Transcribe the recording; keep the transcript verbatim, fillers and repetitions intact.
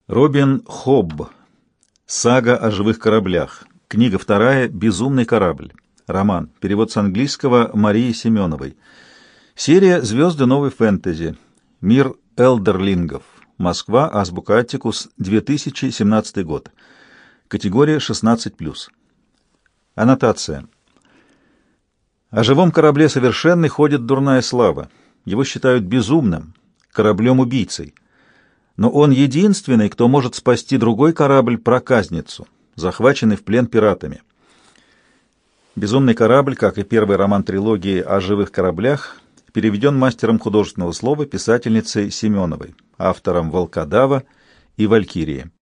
Робин Хобб. Сага о живых кораблях. Книга вторая «Безумный корабль». Роман. Перевод с английского Марии Семеновой. Серия «Звезды новой фэнтези». Мир элдерлингов. Москва. Азбука Аттикус. две тысячи семнадцатый год. Категория шестнадцать плюс. Аннотация. О живом корабле совершенной ходит дурная слава. Его считают безумным, кораблем-убийцей. Но он единственный, кто может спасти другой корабль-проказницу, захваченный в плен пиратами. «Безумный корабль», как и первый роман трилогии о живых кораблях, переведен мастером художественного слова писательницей Семеновой, автором «Волкодава» и «Валькирии».